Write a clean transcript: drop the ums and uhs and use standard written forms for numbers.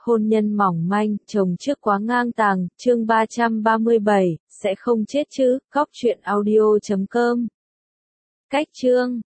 hôn nhân mỏng manh, chồng trước quá ngang tàng, chương 337, sẽ không chết chứ, góc truyện audio.com. Cách chương